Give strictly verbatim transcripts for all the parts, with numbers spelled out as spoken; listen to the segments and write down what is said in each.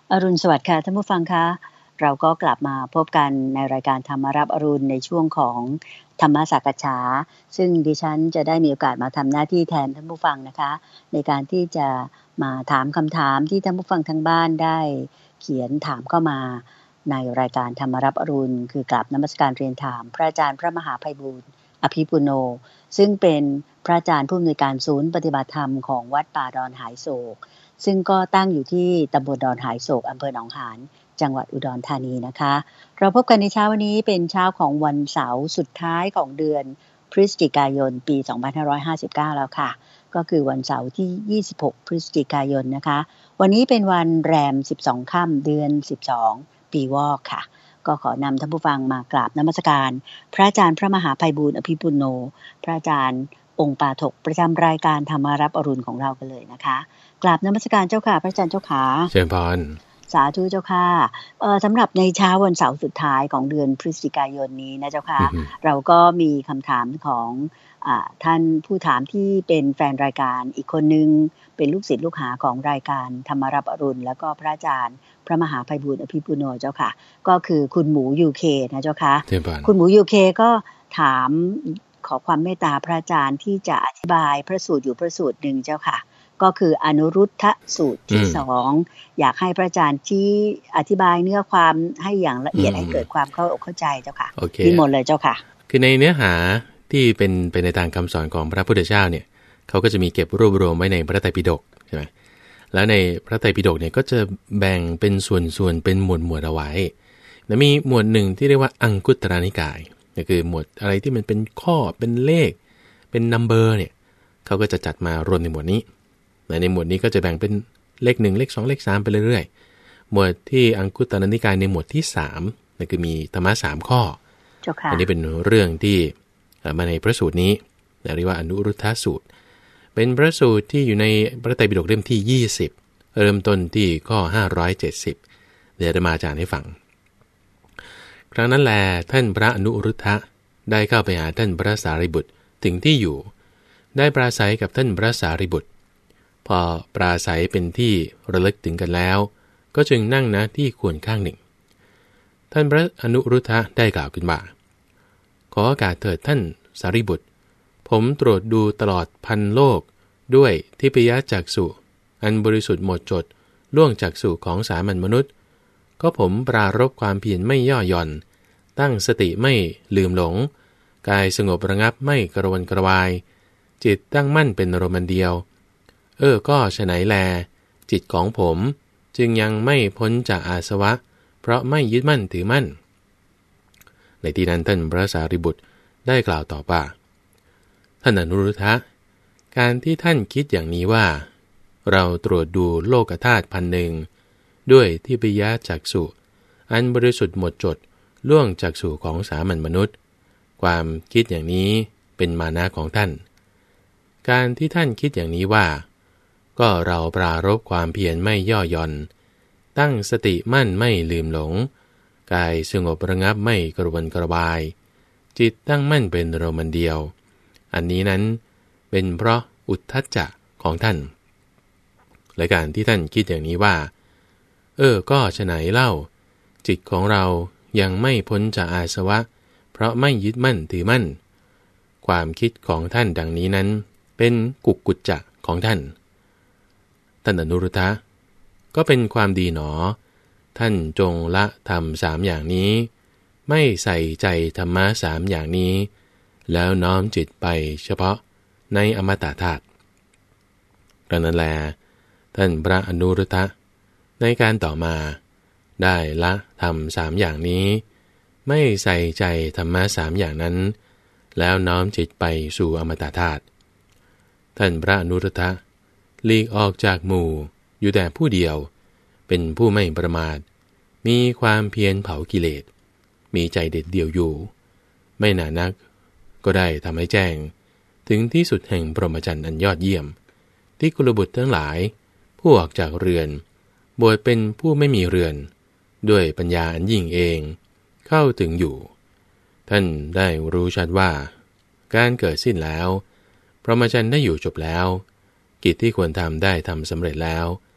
อรุณสวัสดิ์ค่ะท่านผู้ฟังคะเราก็กลับมาพบกันในรายการธรรมรับอรุณในช่วงของธรรมสักฉาซึ่งดิฉันจะได้มีโอกาสมาทำหน้าที่แทนท่านผู้ฟังนะคะในการที่จะมาถามคำถามที่ท่านผู้ฟังทางบ้านได้เขียนถามเข้ามาในรายการธรรมรับอรุณคือกราบนมัสการเรียนถามพระอาจารย์พระมหาไพบูลย์อภิปุโนซึ่งเป็นพระอาจารย์ผู้อำนวยการศูนย์ปฏิบัติธรรมของวัดป่าดอนหายโศกซึ่งก็ตั้งอยู่ที่ตำบลดอนหายโศกอำเภอหนองหานจังหวัดอุดรธานีนะคะเราพบกันในเช้าวันนี้เป็นเช้าของวันเสาร์สุดท้ายของเดือนพฤศจิกายนปีสองพันห้าร้อยห้าสิบเก้าแล้วค่ะก็คือวันเสาร์ที่ยี่สิบหกพฤศจิกายนนะคะวันนี้เป็นวันแรมสิบสองค่ำเดือนสิบสองปีวอกค่ะก็ขอนำท่านผู้ฟังมากราบนมัสการพระอาจารย์พระมหาไพบูลย์อภิปุโนพระอาจารย์องค์ปาฐกประจำรายการธรรมารับอรุณของเรากันเลยนะคะกราบนมัสการเจ้าค่ะพระอาจารย์เจ้าขาเชิญพรสาธุเจ้าค่ะเอ่อสำหรับในเช้าวันเสาร์สุดท้ายของเดือนพฤศจิกายนนี้นะเจ้าค่ะเราก็มีคำถามของอ่าท่านผู้ถามที่เป็นแฟนรายการอีกคนนึงเป็นลูกศิษย์ลูกหาของรายการธรรมารับอรุณแล้วก็พระอาจารย์พระมหาไพบูลย์อภิปุโนเจ้าค่ะก็คือคุณหมู ยู เค นะเจ้าค่ะคุณหมู ยู เค ก็ถามขอความเมตตาพระอาจารย์ที่จะอธิบายพระสูตรอยู่พระสูตรหนึ่งเจ้าค่ะก็คืออนุรุทธสูตรที่สองอยากให้พระอาจารย์ที่อธิบายเนื้อความให้อย่างละเอียดให้เกิดความเข้าอกเข้าใจเจ้าค่ะนิมนต์เลยเจ้าค่ะคือในเนื้อหาที่เป็นเป็นในทางคำสอนของพระพุทธเจ้าเนี่ยเขาก็จะมีเก็บรวบรวมไว้ในพระไตรปิฎกใช่ไหมแล้วในพระไตรปิฎกเนี่ยก็จะแบ่งเป็นส่วนๆเป็นหมวดหมวดเอาไว้แล้วมีหมวดหนึ่งที่เรียกว่าอังคุตรนิกายก็คือหมวดอะไรที่มันเป็นข้อเป็นเลขเป็นนัมเบอร์เนี่ยเขาก็จะจัดมารวมในหมวดนี้ในหมวดนี้ก็จะแบ่งเป็นเลขหนึ่งเลขสองเลขสามไปเรื่อยๆหมวดที่อังคุตรนิกายในหมวดที่สามนั่นคือมีธรรมะสามข้ออันนี้เป็นเรื่องที่มาในพระสูตรนี้เรียกว่าอนุรุทธสูตรเป็นพระสูตรที่อยู่ในพระไตรปิฎกเล่มที่ยี่สิบเริ่มต้นที่ข้อห้าร้อยเจ็ดสิบเดี๋ยวจะมาอ่านให้ฟังครั้งนั้นแลท่านพระอนุรุทธะได้เข้าไปหาท่านพระสารีบุตรถึงที่อยู่ได้ปราศัยกับท่านพระสารีบุตรพอปราศัยเป็นที่ระลึกถึงกันแล้วก็จึงนั่งณที่ควรข้างหนึ่งท่านพระอนุรุทธะได้กล่าวขึ้นว่าขอโอกาสเถิดท่านสารีบุตรผมตรวจดูตลอดพันโลกด้วยทิพยจักษุอันบริสุทธิ์หมดจดล่วงจักษุของสามัญมนุษย์ก็ผมปรารภความเพียรไม่ย่อหย่อนตั้งสติไม่ลืมหลงกายสงบระงับไม่กระวนกระวายจิตตั้งมั่นเป็นอารมณ์เดียวเออก็ฉะไหนแลจิตของผมจึงยังไม่พ้นจากอาสวะเพราะไม่ยึดมั่นถือมั่นในที่นั้นท่านพระสารีบุตรได้กล่าวต่อว่าท่านอนุรุทธะการที่ท่านคิดอย่างนี้ว่าเราตรวจดูโลกธาตุพันหนึ่งด้วยทิพยจักษุอันบริสุทธิ์หมดจดล่วงจักษุของสามัญมนุษย์ความคิดอย่างนี้เป็นมานะของท่านการที่ท่านคิดอย่างนี้ว่าก็เราปรารภความเพียรไม่ย่อหย่อนตั้งสติมั่นไม่ลืมหลงกายสงบระงับไม่กระวนกระวายจิตตั้งมั่นเป็นอารมณ์เดียวอันนี้นั้นเป็นเพราะอุทธัจจะของท่านและการที่ท่านคิดอย่างนี้ว่าเออก็ฉะไหนเล่าจิตของเรายังไม่พ้นจากอาสวะเพราะไม่ยึดมั่นถือมั่นความคิดของท่านดังนี้นั้นเป็นกุกกุจจะของท่านท่านอนุรุทธะก็เป็นความดีหนอท่านจงละธรรมสามอย่างนี้ไม่ใส่ใจธรรมะสามอย่างนี้แล้วน้อมจิตไปเฉพาะในอมตะธาตุดังนั้นแลท่านพระอนุรุทธะในการต่อมาได้ละธรรมสามอย่างนี้ไม่ใส่ใจธรรมะสามอย่างนั้นแล้วน้อมจิตไปสู่อมตะธาตุท่านพระอนุรุทธะหลีกออกจากหมู่อยู่แต่ผู้เดียวเป็นผู้ไม่ประมาทมีความเพียรเผากิเลสมีใจเด็ดเดี่ยวอยู่ไม่หนานักก็ได้ทำให้แจ้งถึงที่สุดแห่งพรหมจรรย์อันยอดเยี่ยมที่กุลบุตรทั้งหลายผู้ออกจากเรือนบวชเป็นผู้ไม่มีเรือนด้วยปัญญาอันยิ่งเองเข้าถึงอยู่ท่านได้รู้ชัดว่าการเกิดสิ้นแล้วพรหมจรรย์ได้อยู่จบแล้วกิจที่ควรทำได้ทำสำเร็จแล้ว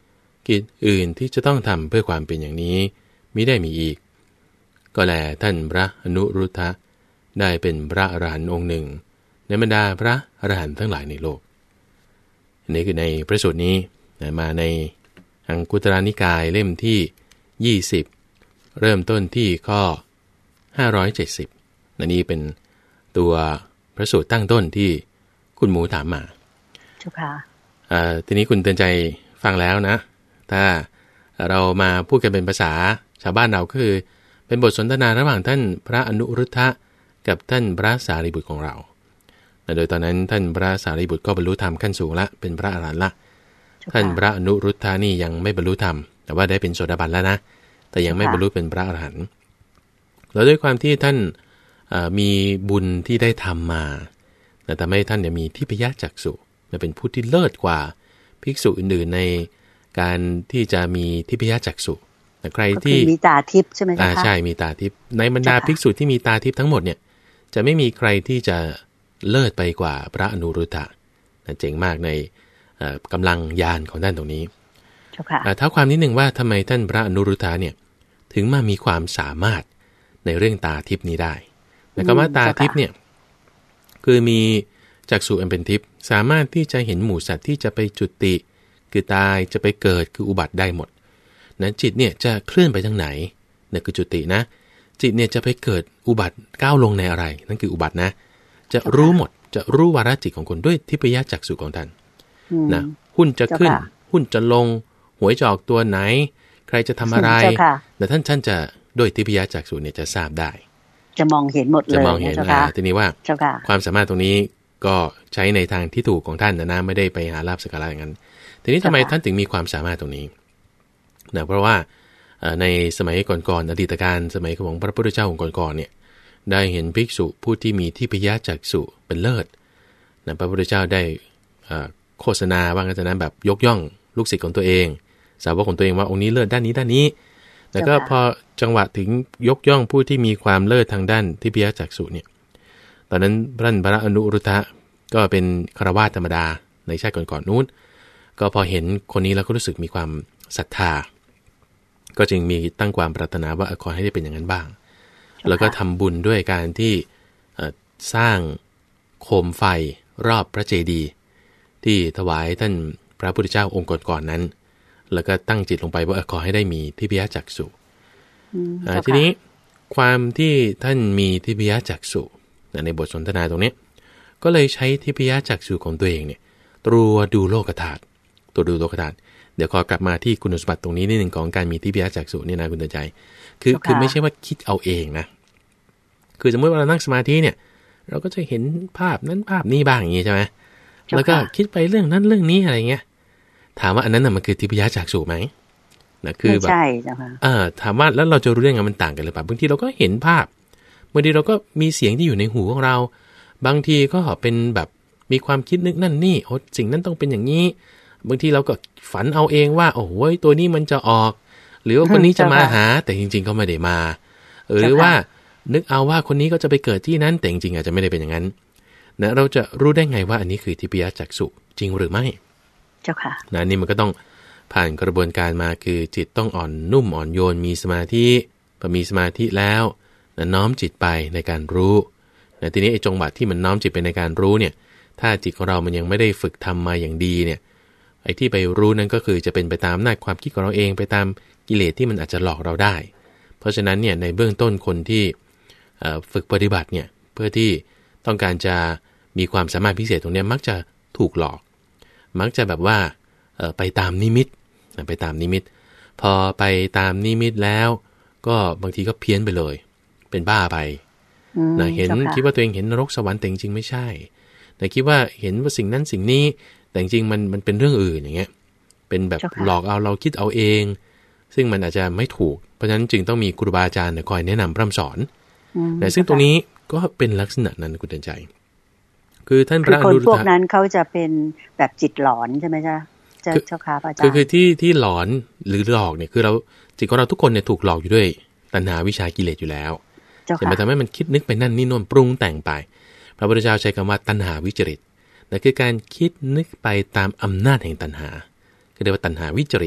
กิจอื่นที่จะต้องทำเพื่อความเป็นอย่างนี้มิได้มีอีกก็แลท่านพระอนุรุทธะได้เป็นพระอรหันต์องค์หนึ่งในบรรดาพระอรหันต์ทั้งหลายในโลกอันนี้คือในพระสูตรนี้มาในอังคุตรนิกายเล่มที่ยี่สิบเริ่มต้นที่ข้อห้าร้อยเจ็ดสิบอันนี้เป็นตัวพระสูตรตั้งต้นที่คุณหมูถามมาจุค่ะทีนี้คุณเตือนใจฟังแล้วนะถ้าเรามาพูดกันเป็นภาษาชาวบ้านเราก็คือเป็นบทสนทนาระหว่างท่านพระอนุรุทธะกับท่านพระสารีบุตรของเราโดยตอนนั้นท่านพระสารีบุตรก็บรรลุธรรมขั้นสูงละเป็นพระอรหันต์ละท่านพระอนุรุทธะนี่ยังไม่บรรลุธรรมแต่ว่าได้เป็นโสดาบันแล้วนะแต่ยังไม่บรรลุเป็นพระอรหันต์แล้วด้วยความที่ท่านมีบุญที่ได้ทำมาแต่ทำให้ท่านเนี่ยมีทิพยจักษุเป็นผู้ที่เลิศกว่าภิกษุอื่นๆในการที่จะมีทิพยจักษุแต่ใครที่มีตาทิพย์ใช่ไหมคะอ่าใช่มีตาทิพย์ในบรรดาภิกษุที่มีตาทิพย์ทั้งหมดเนี่ยจะไม่มีใครที่จะเลิศไปกว่าพระอนุรุทธะเจ๋งมากในกำลังญาณของท่านตรงนี้เท้าความนิดหนึ่งว่าทำไมท่านพระอนุรุทธะเนี่ยถึงมามีความสามารถในเรื่องตาทิพย์นี้ได้แต่คำว่าตาทิพย์เนี่ยคือมีจักษุอันเป็นทิพย์สามารถที่จะเห็นหมู่สัตว์ที่จะไปจุติคือตายจะไปเกิดคืออุบัติได้หมดนะจิตเนี่ยจะเคลื่อนไปทางไหนนั่นคือจุตินะจิตเนี่ยจะไปเกิดอุบัติก้าวลงในอะไรนั่นคืออุบัตินะจะรู้หมดจะรู้วาระจิตของคนด้วยทิพยจักษุของท่านนะหุ้นจะขึ้นหุ้นจะลงหวยจะออกตัวไหนใครจะทำอะไรแต่ท่านท่านจะด้วยทิพยจักษุเนี่ยจะทราบได้จะมองเห็นหมดเลยจะมองเห็นอ่าทีนี้ว่าความสามารถตรงนี้ก็ใช้ในทางที่ถูกของท่านนะนะไม่ได้ไปหาลาภสักการะอย่างนั้นทีนี้ทำไมท่านถึงมีความสามารถตรงนี้นะเพราะว่าในสมัยก่อนๆอดีตการสมัยของพระพุทธเจ้าองค์ก่อนๆเนี่ยได้เห็นภิกษุผู้ที่มีทิพยจักษุเป็นเลิศนะพระพุทธเจ้าได้โฆษณาว่างั้นนะแบบยกย่องลูกศิษย์ของตัวเองสาวกของตัวเองว่าองค์นี้เลิศด้านนี้ด้านนี้แต่ก็พอจังหวะถึงยกย่องผู้ที่มีความเลิศทางด้านทิพยจักษุเนี่ยตอนนั้นท่านพระอนุรุทธะก็เป็นฆราวาสธรรมดาในชาติก่อนๆนู้นก็พอเห็นคนนี้แล้วก็รู้สึกมีความศรัทธาก็จึงมีตั้งความปรารถนาว่าขอให้ได้เป็นอย่างนั้นบ้างแล้วก็ทำบุญด้วยการที่สร้างโคมไฟรอบพระเจดีย์ที่ถวายท่านพระพุทธเจ้าองค์ก่อนๆนั้นแล้วก็ตั้งจิตลงไปว่าขอให้ได้มีทิพยจักษุทีนี้ความที่ท่านมีทิพยจักษุในบทสนทนาตรงนี้ก็เลยใช้ทิพยจักษุของตัวเองเนี่ยตรวจดูโลกธาตุตรวจดูโลกธาตุเดี๋ยวขอกลับมาที่คุณสมบัติตรงนี้นิดหนึ่งของการมีทิพยจักษุนี่นะคุณเตือนใจคือคือไม่ใช่ว่าคิดเอาเองนะคือสมมติว่าเรานั่งสมาธิเนี่ยเราก็จะเห็นภาพนั้นภาพนี้บ้างอย่างนี้ใช่ไหมแล้วก็คิดไปเรื่องนั้นเรื่องนี้อะไรเงี้ยถามว่าอันนั้นน่ะมันคือทิพยจักษุไหมนะคือแบบใช่ใช่ค่ะเออถามว่าแล้วเราจะรู้ได้ไงมันต่างกันหรือเปล่าบางทีเราก็เห็นภาพบางทีเราก็มีเสียงที่อยู่ในหูของเราบางทีก็เป็นแบบมีความคิดนึกนั่นนี่โอ้สิ่งนั้นต้องเป็นอย่างนี้บางทีเราก็ฝันเอาเองว่าโอ้โหตัวนี้มันจะออกหรือว่าคนนี้จะมาหาแต่จริงๆก็ไม่ได้มาหรือว่านึกเอาว่าคนนี้ก็จะไปเกิดที่นั้นแต่จริงๆอาจจะไม่ได้เป็นอย่างนั้นนะเราจะรู้ได้ไงว่าอันนี้คือทิพยจักษุจริงหรือไม่เจ้าค่ะนะนี่มันก็ต้องผ่านกระบวนการมาคือจิตต้องอ่อนนุ่มอ่อนโยนมีสมาธิพอมีสมาธิแล้วนะน้อมจิตไปในการรู้นะทีนี้ไอ้จังหวะที่มันน้อมจิตไปในการรู้เนี่ยถ้าจิตของเรามันยังไม่ได้ฝึกทำมาอย่างดีเนี่ยไอ้ที่ไปรู้นั้นก็คือจะเป็นไปตามอำนาจความคิดของเราเองไปตามกิเลสที่มันอาจจะหลอกเราได้เพราะฉะนั้นเนี่ยในเบื้องต้นคนที่ฝึกปฏิบัติเนี่ยเพื่อที่ต้องการจะมีความสามารถพิเศษตรงนี้มักจะถูกหลอกมักจะแบบว่าไปตามนิมิตไปตามนิมิตพอไปตามนิมิตแล้วก็บางทีก็เพี้ยนไปเลยเป็นบ้าไปนะเห็นคิดว่าตัวเองเห็นนรกสวรรค์แต่จริงๆไม่ใช่แต่คิดว่าเห็นว่าสิ่งนั้นสิ่งนี้แต่จริงๆมันมันเป็นเรื่องอื่นอย่างเงี้ยเป็นแบบหลอกเอาเราคิดเอาเองซึ่งมันอาจจะไม่ถูกเพราะฉะนั้นจึงต้องมีครูบาอาจารย์คอยแนะนำพร่ำสอนแต่ซึ่งตรงนี้ก็เป็นลักษณะนั้นคุณเตือนใจคือท่านพระอนุรุทธะพวกนั้นเขาจะเป็นแบบจิตหลอนใช่ไหมจ๊ะเจ้าค่ะอาจารย์คือคือที่ที่หลอนหรือหลอกเนี่ยคือเราจิตของเราทุกคนเนี่ยถูกหลอกอยู่ด้วยตัณหาวิชากิเลสอยู่แล้วจะมาทำให้มันคิดนึกไปนั่นนี่โน่นปรุงแต่งไปพระพุทธเจ้าใช้คำว่าตัณหาวิจริตนั่นคือการคิดนึกไปตามอำนาจแห่งตัณหาคือเรียกว่าตัณหาวิจริต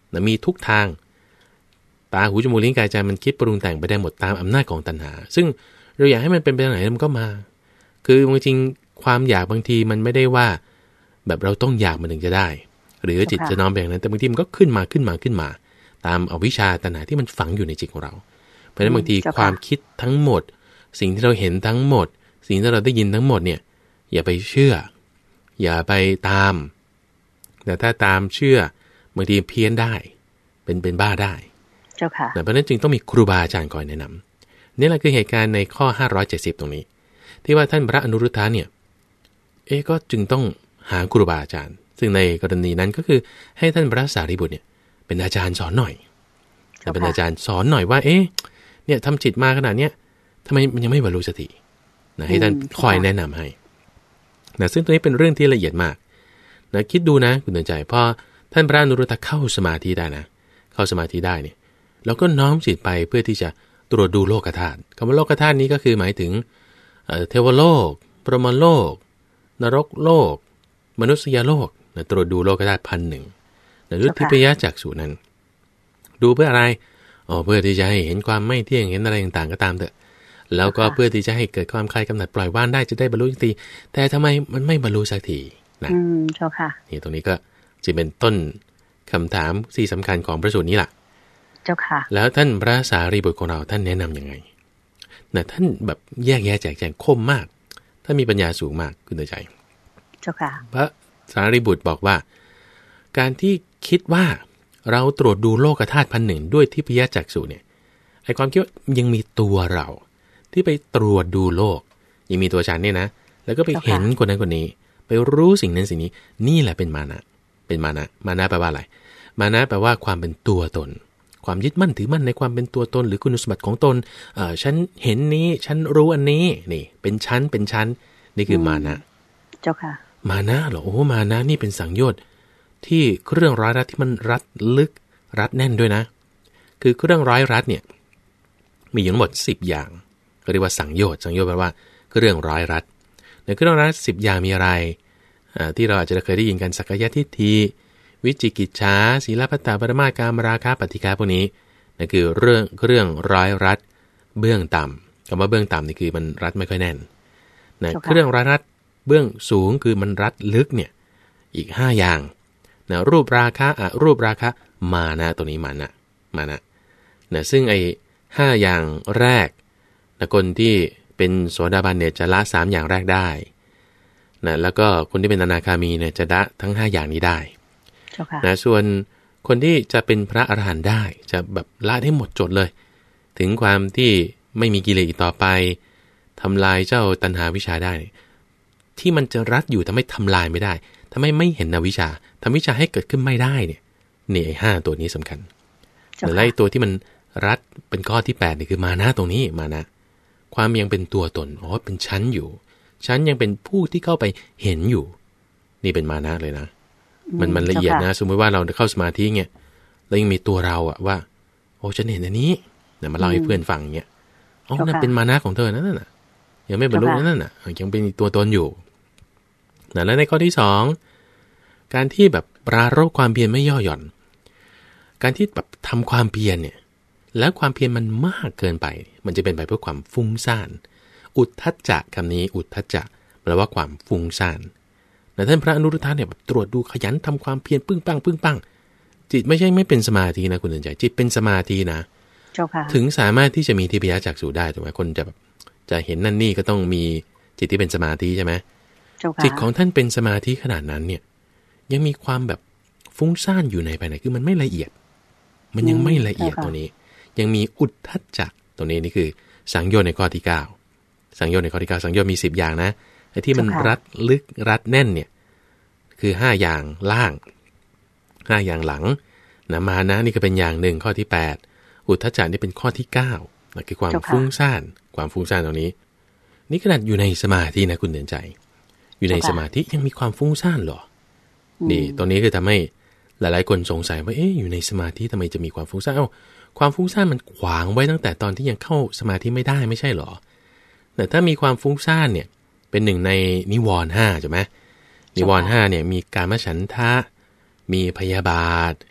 นะมีทุกทางตาหูจมูกลิ้นกายใจมันคิดปรุงแต่งไปได้หมดตามอำนาจของตัณหาซึ่งเราอยากให้มันเป็นไปทางไหนมันก็มาคือบางทีความอยากบางทีมันไม่ได้ว่าแบบเราต้องอยากมันถึงจะได้หรือจิตจะน้อมไปอย่างนั้นแต่บางทีมันก็ขึ้นมาขึ้นมาขึ้นมาตามอวิชชาตัณหาที่มันฝังอยู่ในจิตของเราเพราะฉะนั้นบางทีความคิดทั้งหมดสิ่งที่เราเห็นทั้งหมดสิ่งที่เราได้ยินทั้งหมดเนี่ยอย่าไปเชื่ออย่าไปตามแต่ถ้าตามเชื่อบางทีเพี้ยนได้เป็นเป็นบ้าได้เจ้าค่ะเพราะนั้นจึงต้องมีครูบาอาจารย์คอยแนะนำนี่แหละคือเหตุการณ์ในข้อห้าร้อยเจ็ดสิบตรงนี้ที่ว่าท่านพระอนุรุทธะเนี่ยเอ๊ะก็จึงต้องหาครูบาอาจารย์ซึ่งในกรณีนั้นก็คือให้ท่านพระสารีบุตรเนี่ยเป็นอาจารย์สอนหน่อยเป็นอาจารย์สอนหน่อยว่าเอ๊ะเนี่ยทำจิตมาขนาดเนี้ยทำไมมันยังไม่บรรลุสักทีนะให้ท่านคอยแนะนำให้นะซึ่งตรงนี้เป็นเรื่องที่ละเอียดมากนะคิดดูนะคุณเตือนใจพอท่านพระอนุรุทธะเข้าสมาธิได้นะเข้าสมาธิได้เนี่ยแล้วก็น้อมจิตไปเพื่อที่จะตรวจดูโลกธาตุคำว่าโลกธาตุนี้ก็คือหมายถึงเทวโลกพรหมโลกนรกโลกมนุษยโลกนะตรวจดูโลกธาตุพันหนึ่งนะด้วยทิพยจักษุนั้นดูเพื่ออะไรอ๋อเพื่อที่จะให้เห็นความไม่เที่ยงเห็นอะไรต่างๆก็ตามเถอะแล้วก็เพื่อที่จะให้เกิดความคลายกำหนัดปล่อยว่างได้จะได้บรรลุสักทีแต่ทำไมมันไม่บรรลุสักทีนะอืมเจ้าค่ะนี่ตรงนี้ก็จะเป็นต้นคำถามที่สำคัญของพระสูตรนี้ล่ะเจ้าค่ะแล้วท่านพระสารีบุตรของเราท่านแนะนำยังไงนะท่านแบบแยกแยะแจกแจงคมมากท่านมีปัญญาสูงมากคุณเตือนใจเจ้าค่ะพระสารีบุตรบอกว่าการที่คิดว่าเราตรวจดูโลกธาตุพันหนึ่งด้วยทิพยจักษุเนี่ยไอ้ความคิดว่ายังมีตัวเราที่ไปตรวจดูโลกยังมีตัวฉันเนี่ยนะแล้วก็ไปเห็นคนนั้นคนนี้ไปรู้สิ่งนั้นสิ่งนี้นี่แหละเป็นมานะเป็นมานะมานะแปลว่าอะไรมานะแปลว่าความเป็นตัวตนความยึดมั่นถือมั่นในความเป็นตัวตนหรือคุณสมบัติของตนเอ่อฉันเห็นนี้ฉันรู้อันนี้นี่เป็นชั้นเป็นชั้นนี่คือมานะเจ้าค่ะมานะเหรอโอ้มานะนี่เป็นสังโยชน์ที่เครื่องร้อยรัดที่มันรัดลึกรัดแน่นด้วยนะคือเครื่องร้อยรัดเนี่ยมีอยู่ทั้งหมดสิบอย่างก็เรียกว่าสังโยชน์สังโยชน์แปลว่าเครื่องร้อยรัดในเครื่องร้อยรัดสิบอย่างมีอะไรอ่าที่เราอาจจะเคยได้ยินกันสักกายทิฏฐิวิจิกิจฉาศีลพัตตปรมาการมราคะปฏิฆาพวกนี้นั่นคือเรื่องเครื่องร้อยรัดเบื้องต่ำคำว่าเบื้องต่ำนี่คือมันรัดไม่ค่อยแน่นนะเครื่องร้อยรัดเบื้องสูงคือมันรัดลึกเนี่ยอีกห้าอย่างนะรูปราคะอรูปราคะมานะตัวนี้มานะมานะนะซึ่งไอ้ห้าอย่างแรกนะคนที่เป็นโสดาบันเนี่ยจะละสามอย่างแรกได้นะแล้วก็คนที่เป็นอนาคามีเนี่ยจะละทั้งห้าอย่างนี้ได้นะส่วนคนที่จะเป็นพระอรหันต์ได้จะแบบละได้หมดจดเลยถึงความที่ไม่มีกิเลสอีกต่อไปทำลายเจ้าตัณหาวิชาได้ที่มันจะรัดอยู่ทำให้ทำลายไม่ได้ทำให้ไม่เห็นอวิชชาทำวิชาให้เกิดขึ้นไม่ได้เนี่ยนี่ไอ้ห้าตัวนี้สำคัญแต่ไอ้ตัวที่มันรัดเป็นข้อที่แปดนี่คือมานะตรงนี้มานะความยังเป็นตัวตนอ๋อเป็นชั้นอยู่ชั้นยังเป็นผู้ที่เข้าไปเห็นอยู่นี่เป็นมานะเลยนะมันมันละเอียดนะสมมติว่าเราเข้าสมาธิเงี้ยแล้วยังมีตัวเราอะว่าโอ้ฉันเห็นอันนี้เนี่ยมาเล่าให้เพื่อนฟังเงี้ยอ๋อนั่นเป็นมานะของเธอนั่นน่ะยังไม่บรรลุนั่นน่ะยังเป็นตัวตนอยู่นะแล้วในข้อที่สองการที่แบบปรารภความเพียรไม่ย่อหย่อนการที่แบบทำความเพียรเนี่ยแล้วความเพียรมันมากเกินไปมันจะเป็นไปเพื่อความฟุ้งซ่านอุทธัจจะคำนี้อุทธัจจะแปลว่าความฟุ้งซ่านแต่ท่านพระอนุรุทธะเนี่ยแบบตรวจดูขยันทำความเพียรปึ้งปังปึ้งปังจิตไม่ใช่ไม่เป็นสมาธินะคุณเตือนใจจิตเป็นสมาธินะถึงสามารถที่จะมีทิพยจักษุได้ถูกไหมคนจะแบบจะเห็นนั่นนี่ก็ต้องมีจิตที่เป็นสมาธิใช่ไหมจิตของท่านเป็นสมาธิขนาดนั้นเนี่ยยังมีความแบบฟุ้งซ่านอยู่ในภายในคือมันไม่ละเอียดมันยังไม่ละเอียดตัวนี้ยังมีอุทธัจจะตัวนี้นี่คือสังโยชน์ในข้อที่เก้าสังโยชน์ในข้อที่เก้าสังโยชน์มีสิบอย่างนะไอ้ที่มันรัดลึกรัดแน่นเนี่ยคือห้าอย่างล่างห้าอย่างหลังนะมานะนี่ก็เป็นอย่างหนึ่งข้อที่แปดอุทธัจจะนี่เป็นข้อที่เก้านั่นคือความฟุ้งซ่านความฟุ้งซ่านตรงนี้นี่ขนาดอยู่ในสมาธินะคุณเตือนใจอยู่ในสมาธิยังมีความฟุ้งซ่านหรอนี่ตรงนี้คือทำให้หลายๆคนสงสัยว่าเอ๊ะอยู่ในสมาธิทำไมจะมีความฟุ้งซ่านเอ้าความฟุ้งซ่านมันขวางไว้ตั้งแต่ตอนที่ยังเข้าสมาธิไม่ได้ไม่ใช่หรอแต่ถ้ามีความฟุ้งซ่านเนี่ยเป็นหนึ่งในนิวรณ์ห้าใช่ไหมนิวรณ์ห้าเนี่ยมีกามฉันทะมีพยาบาท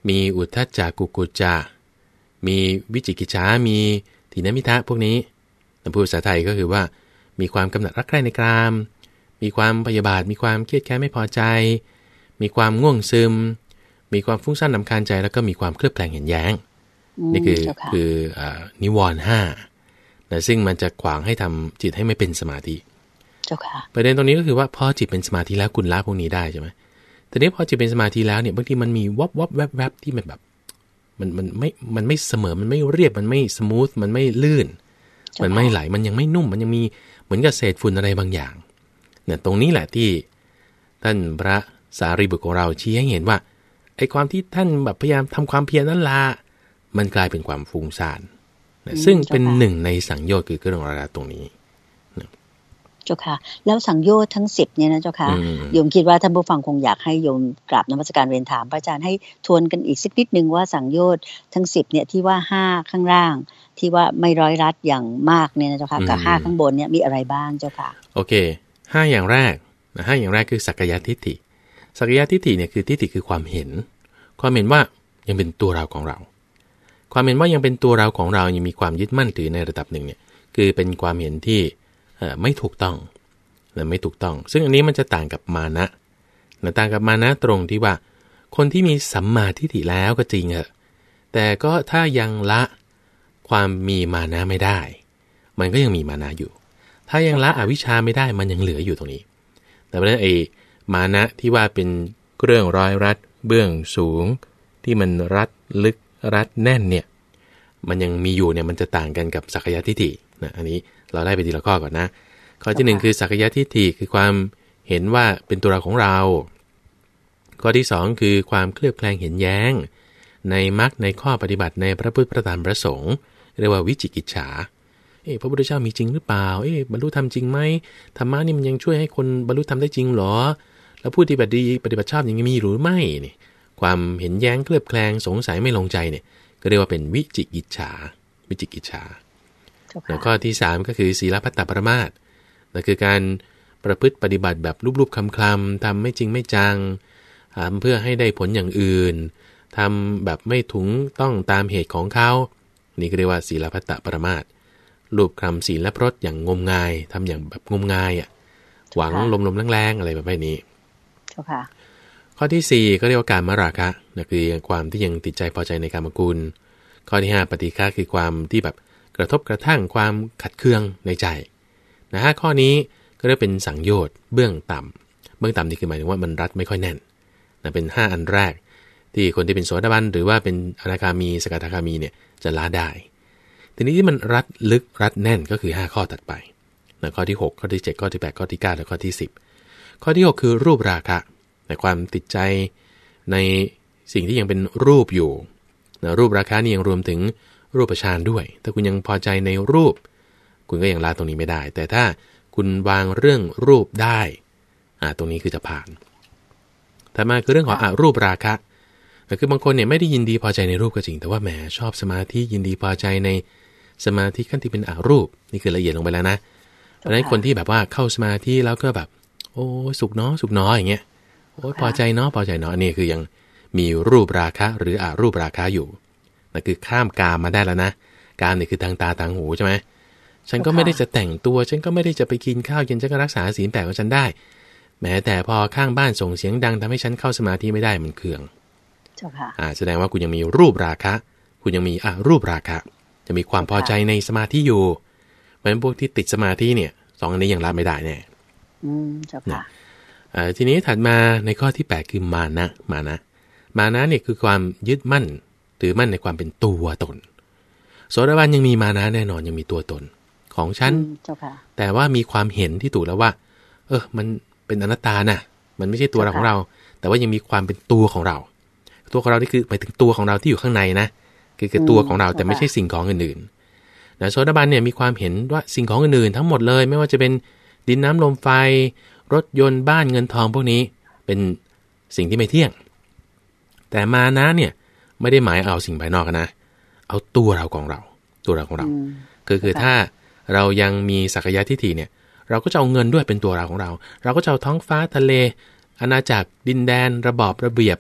มีอุทธัจจะกุกุจจะมีวิจิกิจฉามีถีนมิทะพวกนี้แต่พูดภาษาไทยก็คือว่ามีความกำหนัดรักใคร่ในกามมีความพยาบาทมีความเครียดแค้นไม่พอใจมีความง่วงซึมมีความฟุ้งซ่านรำคาญใจแล้วก็มีความเคลือบแคลงเห็นแย้งนี่คือคือนิวรณ์ห้าแต่ซึ่งมันจะขวางให้ทำจิตให้ไม่เป็นสมาธิประเด็นตรงนี้ก็คือว่าพอจิตเป็นสมาธิแล้วคุณละพวกนี้ได้ใช่ไหมแต่นี้พอจิตเป็นสมาธิแล้วเนี่ยบางทีมันมีวับวับแวบแวบที่มันแบบมันมันไม่มันไม่เสมอมันไม่เรียบมันไม่สมูทมันไม่ลื่นมันไม่ไหลมันยังไม่นุ่มมันยังมีเหมือนกับเศษฝุ่นอะไรบางอย่างเนี่ยตรงนี้แหละที่ท่านพระสารีบุตรของเราชี้ให้เห็นว่าไอ้ความที่ท่านแบบพยายามทำความเพียรนั่นละมันกลายเป็นความฟุ้งซ่านนะซึ่งเป็นหนึ่งในสังโยชน์คือเรื่องราวตรงนี้เจ้าค่ะแล้วสังโยชน์ทั้งสิบเนี่ยนะเจ้าค่ะโยมคิดว่าท่านผู้ฟังคงอยากให้โยมกราบนมัสการเรียนถามพระอาจารย์ให้ทวนกันอีกสักนิดนึงว่าสังโยชน์ทั้งสิบเนี่ยที่ว่าห้าข้างล่างที่ว่าไม่ร้อยรัดอย่างมากเนี่ยนะเจ้าค่ะกับห้าข้างบนเนี่ยมีอะไรบ้างเจ้าค่ะโอเคห้าอย่างแรกนะห้าอย่างแรกคือสักกายทิฏฐิสักกายทิฏฐิเนี่ยคือทิฏฐิคือความเห็นความเห็นว่ายังเป็นตัวเราของเราความเห็นว่ายังเป็นตัวเราของเรายังมีความยึดมั่นถือในระดับหนึ่งเนี่ยคือเป็นความเห็นที่ไม่ถูกต้องและไม่ถูกต้องซึ่งอันนี้มันจะต่างกับมานะนะต่างกับมานะตรงที่ว่าคนที่มีสัมมาทิฏฐิแล้วก็จริงเหรอแต่ก็ถ้ายังละความมีมานะไม่ได้มันก็ยังมีมานะอยู่ถ้ายังละอวิชชาไม่ได้มันยังเหลืออยู่ตรงนี้แต่เพราะฉะนั้นไอ้มานะที่ว่าเป็นเรื่องร้อยรัดเบื้องสูงที่มันรัดลึกรัดแน่นเนี่ยมันยังมีอยู่เนี่ยมันจะต่างกันกับสักกายทิฏฐินะอันนี้เราไล่ไปทีละข้อก่อนนะข้อที่หนึ่งคือสักกายทิฏฐิคือความเห็นว่าเป็นตัวเราของเราข้อที่สองคือความเคลือบแคลงเห็นแย้งในมรรคในข้อปฏิบัติในพระพุทธพระธรรมพระสงฆ์เรียกว่าวิจิกิจฉาเอ๊ะพระพุทธเจ้ามีจริงหรือเปล่าเอ๊ะบรรลุธรรมจริงไหมธรรมะนี่มันยังช่วยให้คนบรรลุธรรมได้จริงหรอแล้วผู้ปฏิบัติดีปฏิบัติชอบอย่างนี้มีหรือไม่นี่ความเห็นแย้งเคลือบแคลงสงสัยไม่ลงใจเนี่ยก็เรียกว่าเป็นวิจิกิจฉาวิจิกิจฉาแล้วข้อที่สามก็คือศีลพัตตปรมาสนั่นคือการประพฤติปฏิบัติแบบรูปๆคำๆทำไม่จริงไม่จังทำเพื่อให้ได้ผลอย่างอื่นทำแบบไม่ถูกต้องตามเหตุของเขานี่ก็เรียกว่าศีลพัตตปรมาสรูปคำศีลและพรตอย่างงมงายทำอย่างแบบงมงายอ่ะหวังลมๆแรงๆอะไรแบบนี้ข้อที่สี่ก็เรียกว่าการมราคะนั่นคือความที่ยังติดใจพอใจในกามกุลข้อที่ห้าปฏิฆะคือความที่แบบกระทบกระทั่งความขัดเคืองในใจนะห้าข้อนี้ก็เรียกเป็นสังโยชน์เบื้องต่ำเบื้องต่ำนี่คือหมายถึงว่ามันรัดไม่ค่อยแน่นนะเป็นห้าอันแรกที่คนที่เป็นโสดาบันหรือว่าเป็นอนาคามีสกทาคามีเนี่ยจะละได้ทีนี้ที่มันรัดลึกรัดแน่นก็คือห้าข้อถัดไปนะข้อที่หกข้อที่เจ็ดข้อที่แปดข้อที่เก้าและข้อที่สิบข้อที่หกคือรูปราคะในความติดใจในสิ่งที่ยังเป็นรูปอยู่นะรูปราคะนี่ยังรวมถึงรูปฌานด้วยถ้าคุณยังพอใจในรูปคุณก็ยังละตรงนี้ไม่ได้แต่ถ้าคุณวางเรื่องรูปได้อ่าตรงนี้คือจะผ่านแต่มาคือเรื่องของอรูปราคะคือบางคนเนี่ยไม่ได้ยินดีพอใจในรูปก็จริงแต่ว่าแหมชอบสมาธิยินดีพอใจในสมาธิขั้นที่เป็นอรูปนี่คือละเอียดลงไปแล้วนะเพราะฉะนั้นคนที่แบบว่าเข้าสมาธิแล้วก็แบบโอ้สุขเนาะสุขเนาะอย่างเงี้ยโอ้พอใจเนาะพอใจเนาะนี่คือยังมีรูปราคะหรืออรูปราคะอยู่นั่นคือข้ามกามมาได้แล้วนะกามนี่คือทางตาทางหูใช่ไหมฉันก็ไม่ได้จะแต่งตัวฉันก็ไม่ได้จะไปกินข้าวเย็นฉันก็รักษาศีลแปดของฉันได้แม้แต่พอข้างบ้านส่งเสียงดังทำให้ฉันเข้าสมาธิไม่ได้มันเคืองเจ้าค่ะอ่าแสดงว่าคุณยังมีรูปราคะคุณยังมีอรูปราคะจะมีความพอใจในสมาธิอยู่เพราะฉะนั้นพวกที่ติดสมาธิเนี่ยสองอันนี้ยังละไม่ได้แน่อืมเจ้าค่ะอ่าทีนี้ถัดมาในข้อที่แปดคือมานะมานะมานะเนี่ยคือความยึดมั่นถือมั่นในความเป็นตัวตนโสดาบันยังมีมานะแน่นอนยังมีตัวตนของฉันแต่ว่ามีความเห็นที่ถูกแล้วว่าเออมันเป็นอนัตตานะมันไม่ใช่ตัวเราของเราแต่ว่ายังมีความเป็นตัวของเราตัวของเรานี่คือหมายถึงตัวของเราที่อยู่ข้างในนะคือคือตัวของเราแต่ไม่ใช่สิ่งของอื่นๆนะโสดาบันเนี่ยมีความเห็นว่าสิ่งของอื่นๆทั้งหมดเลยไม่ว่าจะเป็นดินน้ำลมไฟรถยนต์บ้านเงินทองพวกนี้เป็นสิ่งที่ไม่เที่ยงแต่มานะเนี่ยไม่ได้หมายเอาสิ่งภายนอกนะเอาตัวเราของเราตัวเราของเราคือคือถ้าเรายังมีสักกายทิฏฐิเนี่ยเราก็จะเอาเงินด้วยเป็นตัวเราของเราเราก็จะเอาท้องฟ้าทะเลอาณาจักรดินแดนระบอบระเบียบ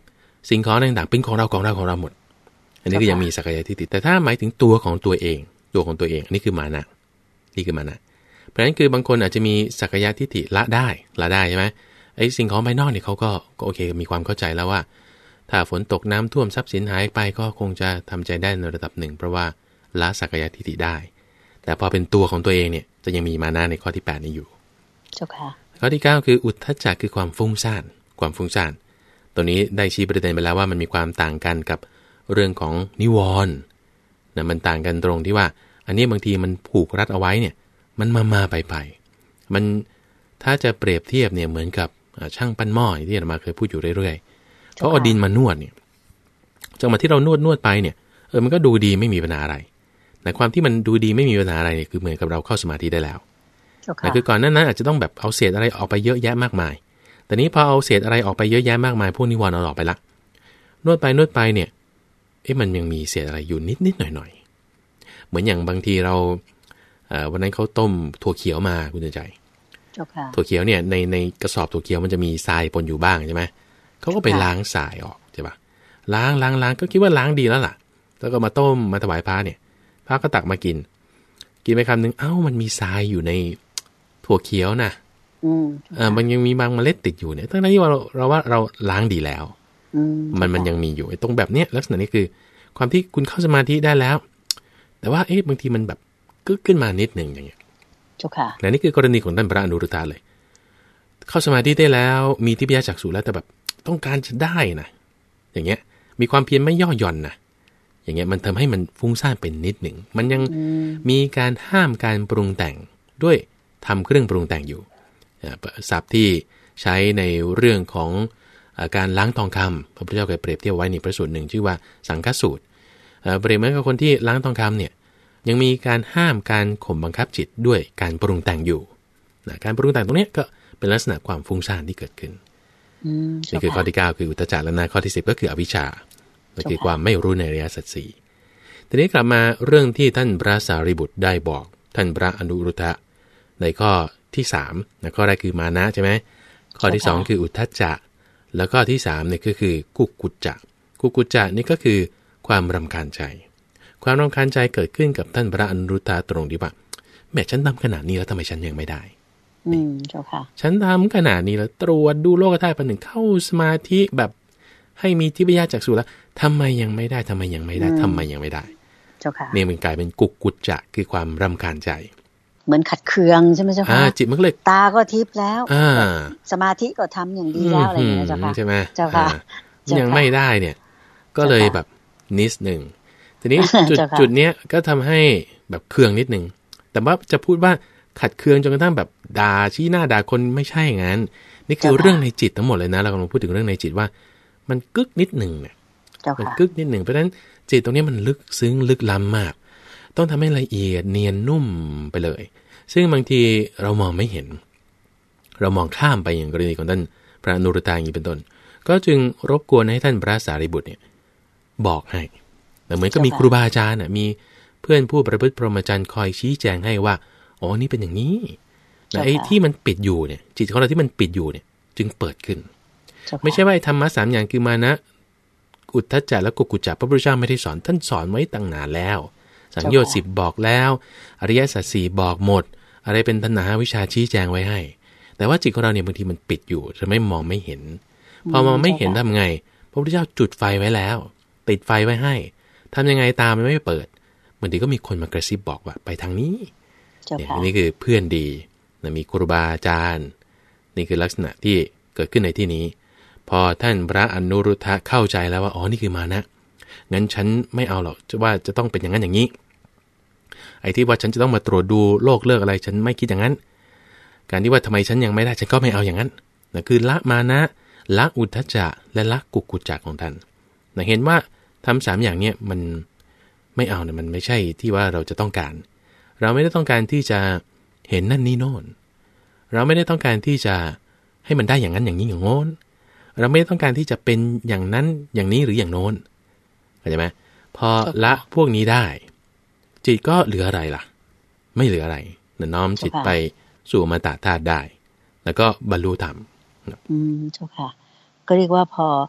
สิ่งของต่างๆเป็นของเราของเราของเราหมดอันนี้ก็ยังมีสักยะทิฏฐิแต่ถ้าหมายถึงตัวของตัวเองตัวของตัวเองอันนี้คือมานะนี่คือมานะเพราะฉะนั้นคือบางคนอาจจะมีสักยะทิฏฐิละได้ละได้ใช่ไหมไอ้สิ่งของภายนอกเนี่ยเขาก็โอเคมีความเข้าใจแล้วว่าถ้าฝนตกน้ำท่วมทรัพย์สินหายไปก็คงจะทำใจได้ในระดับหนึ่งเพราะว่าละสักยะทิฏฐิได้แต่พอเป็นตัวของตัวเองเนี่ยจะยังมีมานะในข้อที่แปดนี้อยู่เจ้าค่ะข้อที่เก้าคืออุทธัจจะคือความฟุ้งซ่านความฟุ้งซ่านตัวนี้ได้ชี้ประเด็นไปแล้วว่ามันมีความต่างกันกับเรื่องของนิวรณ์นะมันต่างกันตรงที่ว่าอันนี้บางทีมันผูกรัดเอาไว้เนี่ยมันมามาไปไปมันถ้าจะเปรียบเทียบเนี่ยเหมือนกับช่างปั้นหม้อที่อาตมาเคยพูดอยู่เรื่อยๆเขาเอาดินมานวดเนี่ยจังหวะที่เรานวดนวดไปเนี่ยเออมันก็ดูดีไม่มีปัญหาอะไรแต่ความที่มันดูดีไม่มีปัญหาอะไรเนี่ยคือเหมือนกับเราเข้าสมาธิได้แล้วแต่คือก่อนหน้านั้นอาจจะต้องแบบเอาเศษอะไรออกไปเยอะแยะมากมายแต่นี้พอเอาเศษอะไรออกไปเยอะแยะมากมายพวกนิวรณ์เอาออกไปละนวดไปนวดไปเนี่ยเอ๊ะมันยังมีเศษอะไรอยู่นิดนิดหน่อยหน่อยเหมือนอย่างบางทีเราเอ่อวันนั้นเขาต้มถั่วเขียวมาคุณใจถั่วเขียวเนี่ยในในกระสอบถั่วเขียวมันจะมีทรายปนอยู่บ้างใช่ไหมเขาก็ไปล้างทรายออกใช่ปะล้างล้างล้างก็คิดว่าล้างดีแล้วล่ะแล้วก็มาต้มมาถวายพระเนี่ยพระก็ตักมากินกินไปคำนึงเอ้ามันมีทรายอยู่ในถั่วเขียวนะเออมันยังมีบางเมล็ดติดอยู่เนี่ยทั้งนั้นที่ว่าเราเราว่าเราล้างดีแล้วมันมันยังมีอยู่ไอ้ตรงแบบเนี้ยลักษณะนี้คือความที่คุณเข้าสมาธิได้แล้วแต่ว่าเอ๊ะบางทีมันแบบกึกขึ้นมานิดหนึ่งอย่างเงี้ยจุค่ะและนี่คือกรณีของท่านพระอนุรุทธะเลยเข้าสมาธิได้แล้วมีทิพยจักษุแล้วแต่แบบต้องการจะได้นะอย่างเงี้ยมีความเพียรไม่ย่อหย่อนนะอย่างเงี้ยมันทำให้มันฟุ้งซ่านเป็นนิดหนึ่งมันยังมีการห้ามการปรุงแต่งด้วยทำเครื่องปรุงแต่งอยู่ศัพท์ที่ใช้ในเรื่องของการล้างทองคำพระพุทธเจ้าเคยเปรียบเทียบไว้ในพระสูตรหนึ่งชื่อว่าสังฆสูตรเปรียบเหมือนกับคนที่ล้างทองคำเนี่ยยังมีการห้ามการข่มบังคับจิตด้วยการปรุงแต่งอยู่นะการปรุงแต่งตรงนี้ก็เป็นลักษณะความฟุ้งซ่านที่เกิดขึ้นนี่คือข้อที่เก้าคืออุทธัจจะและนะข้อที่สิบก็คืออวิชชานั่นคือความไม่รู้ในอริยสัจสี่ทีนี้กลับมาเรื่องที่ท่านพระสารีบุตรได้บอกท่านพระอนุรุทธะในข้อที่สามนะข้อแรกคือมานะใช่ไหมข้อที่สองคืออุทธัจจะแล้วก็ที่สามเนี่ยก็คือกุกุจจะกุกุจจะนี่ก็คือความรำคาญใจความรำคาญใจเกิดขึ้นกับท่านพระอนุรุทธะตรงที่ว่าแม่ฉันทำขนาดนี้แล้วทำไมฉันยังไม่ได้อืมเจ้าค่ะฉันทำขนาดนี้แล้วตรวจดูโลกธาตุประหนึ่งเข้าสมาธิแบบให้มีทิพยจักษุแล้วทำไมยังไม่ได้ทำไมยังไม่ได้ทำไมยังไม่ได้เจ้าค่ะนี่มันกลายเป็นกุกุจจะคือความรำคาญใจเหมือนขัดเคืองใช่ไหมเจ้าค่ะจิตมันเลยตาก็ทิพย์แล้วสมาธิก็ทำอย่างดีแล้วอะไรอย่างเงี้ยเจ้าค่ะใช่ไหมเจ้าค่ะยังไม่ได้เนี่ยก็เลยแบบนิดหนึ่งทีนี้จุดจุดเนี้ยก็ทำให้แบบเคืองนิดหนึ่งแต่ว่าจะพูดว่าขัดเคืองจนกระทั่งแบบด่าชี้หน้าด่าคนไม่ใช่งั้นนี่คือเรื่องในจิตทั้งหมดเลยนะเรากำลังพูดถึงเรื่องในจิตว่ามันกึกนิดหนึ่งเนี่ยมันกึกนิดหนึ่งเพราะฉะนั้นจิตตรงนี้มันลึกซึ้งลึกล้ำมากต้องทำให้ละเอียดเนียนนุ่มไปเลยซึ่งบางทีเรามองไม่เห็นเรามองข้ามไปอย่างกรณีของท่านพระอนุรุทธะอย่างนี้เป็นต้นก็จึงรบกวนให้ท่านพระสารีบุตรเนี่ยบอกให้แต่เหมือนก็มีครูบาอาจารย์น่ะมีเพื่อนผู้ประพฤติพรหมจรรย์คอยชี้แจงให้ว่าอ๋อนี่เป็นอย่างนี้แต่ไอ้ที่มันปิดอยู่เนี่ยจิตของเราที่มันปิดอยู่เนี่ยจึงเปิดขึ้นไม่ใช่ว่าธรรมะสามอย่างคือมานะอุทธัจจะและกุกุจจะพระพุทธเจ้าไม่ได้สอนท่านสอนไว้ตั้งนานแล้วสังโยชน์สิบบอกแล้วอริยสัจสี่บอกหมดอะไรเป็นตัณหาวิชาชี้แจงไว้ให้แต่ว่าจิตของเราเนี่ยบางทีมันปิดอยู่จะไม่มองไม่เห็นพอมองไม่เห็นทำไงพระพุทธเจ้าจุดไฟไว้แล้วติดไฟไว้ให้ทำยังไงตามันไม่เปิดบางทีก็มีคนมากระซิบบอกว่าไปทางนี้เนี่ยนี่คือเพื่อนดีนะมีครูบาอาจารย์นี่คือลักษณะที่เกิดขึ้นในที่นี้พอท่านพระอนุรุทธะเข้าใจแล้วว่าอ๋อนี่คือมานะงั้นฉันไม่เอาหรอกว่าจะต้องเป็นอย่างนั้นอย่างนี้ไอ้ที่ว่าฉันจะต้องมาตรวจดูโลกเลิกอะไรฉันไม่คิดอย่างนั้นการที่ว่าทำไมฉันยังไม่ได้ฉันก็ไม่เอาอย่างนั้นนะคือละมานะละอุทธัจจะและละกุกุจจะของท่านนะเห็นว่าทำสามอย่างเนี้ยมันไม่เอาเนี่ยมันไม่ใช่ที่ว่าเราจะต้องการเราไม่ได้ต้องการที่จะเห็นนั่นนี่โน่นเราไม่ได้ต้องการที่จะให้มันได้อย่างนั้นอย่างนี้อย่างโน้นเราไม่ได้ต้องการที่จะเป็นอย่างนั้นอย่างนี้หรืออย่างโน้นเข้าใจไหมพอละพวกนี้ได้จิตก็เหลืออะไรล่ะไม่เหลืออะไรน้อมจิตไปสู่อมตะธาตุได้แล้วก็บรรลุธรรมอืมเจ้าค่ะก็เรียกว่าพอท่าน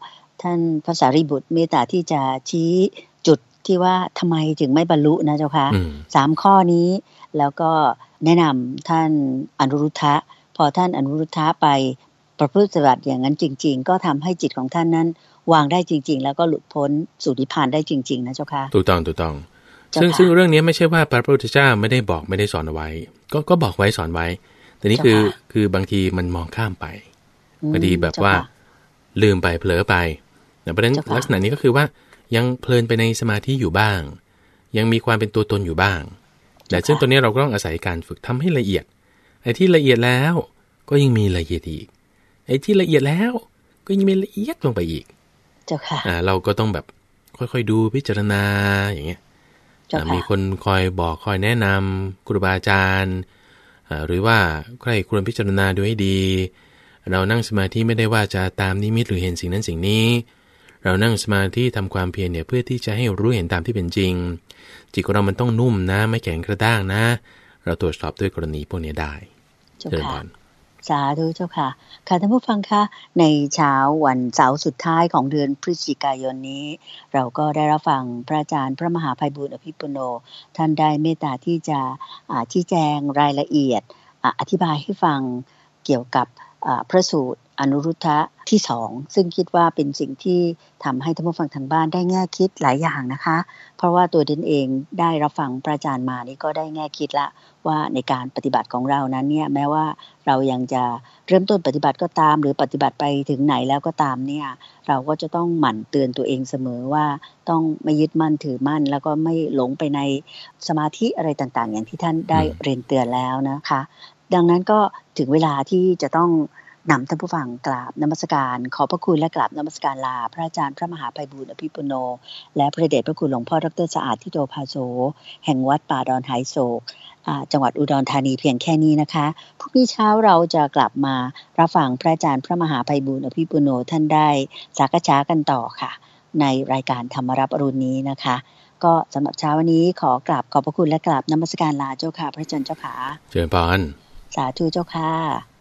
ท่านพระสารีบุตรเมตตาที่จะชี้จุดที่ว่าทำไมถึงไม่บรรลุนะเจ้าค่ะสามข้อนี้แล้วก็แนะนำท่านอนุรุทธะพอท่านอนุรุทธะไปประพฤติปฏิบัติอย่างนั้นจริงๆก็ทำให้จิตของท่านนั้นวางได้จริงๆแล้วก็หลุดพ้นสู่นิพพานได้จริงๆนะเจ้าค่ะถูกต้องถูกต้องซึ่งซึ่งเรื่องนี้ไม่ใช่ว่าพระพุทธเจ้าไม่ได้บอกไม่ได้สอนเอาไว้ก็ก็บอกไว้สอนไว้แต่นี่คือคือบางทีมันมองข้ามไปบางทีแบบว่าลืมไปเผลอไปเพราะฉะนั้นลักษณะนี้ก็คือว่ายังเพลินไปในสมาธิอยู่บ้างยังมีความเป็นตัวตนอยู่บ้างแต่ซึ่งตัวนี้เราก็ต้องอาศัยการฝึกทำให้ละเอียดไอ้ที่ละเอียดแล้วก็ยังมีละเอียดอีกไอ้ที่ละเอียดแล้วก็ยังมีละเอียดลงไปอีกเจ้าค่ะอ่าเราก็ต้องแบบค่อยๆดูพิจารณาอย่างเงี้ยมีคนคอยบอกคอยแนะนำครูบาอาจารย์หรือว่าใครควรพิจารณาดูให้ดีเรานั่งสมาธิไม่ได้ว่าจะตามนิมิตหรือเห็นสิ่งนั้นสิ่งนี้เรานั่งสมาธิทำความเพียรเนี่ยเพื่อที่จะให้รู้เห็นตามที่เป็นจริงจิตของเรามันต้องนุ่มนะไม่แข็งกระด้างนะเราตรวจสอบด้วยกรณีพวกนี้ได้เจ้าค่ะสาธุเจ้าค่ะค่ะท่านผู้ฟังคะในเช้าวันเสาร์สุดท้ายของเดือนพฤศจิกายนนี้เราก็ได้รับฟังพระอาจารย์พระมหาไพบูลย์อภิปุโนท่านได้เมตตาที่จะชี้แจงรายละเอียดอธิบายให้ฟังเกี่ยวกับพระสูตรอนุรุทธะที่สองซึ่งคิดว่าเป็นสิ่งที่ทำให้ท่านผู้ฟังทางบ้านได้แง่คิดหลายอย่างนะคะเพราะว่าตัวดินเองได้รับฟังพระอาจารย์มานี่ก็ได้แง่คิดละว่าในการปฏิบัติของเรานั้นเนี่ยแม้ว่าเรายังจะเริ่มต้นปฏิบัติก็ตามหรือปฏิบัติไปถึงไหนแล้วก็ตามเนี่ยเราก็จะต้องหมั่นเตือนตัวเองเสมอว่าต้องไม่ยึดมั่นถือมั่นแล้วก็ไม่หลงไปในสมาธิอะไรต่างๆอย่างที่ท่านได้เรียนเตือนแล้วนะคะดังนั้นก็ถึงเวลาที่จะต้องนำท่านผู้ฟังกราบนมัสการขอบพระคุณและกราบนมัสการลาพระอาจารย์พระมหาไพบูลย์อภิปุโนและพระเดชพระคุณหลวงพ่อดร.สะอาดทิโตภาโสแห่งวัดป่าดอนไหโศกจังหวัดอุดรธานีเพียงแค่นี้นะคะพรุ่งนี้เช้าเราจะกลับมารับฟังพระอาจารย์พระมหาไพบูลย์อภิปุโนท่านได้สักษากันต่อค่ะในรายการธรรมรับอรุณนี้นะคะก็สำหรับเช้าวันนี้ขอกราบขอบพระคุณและกราบนมัสการลาเจ้าค่ะพระอาจารย์เจ้าค่ะเจริญพรสาธุเจ้าค่ะ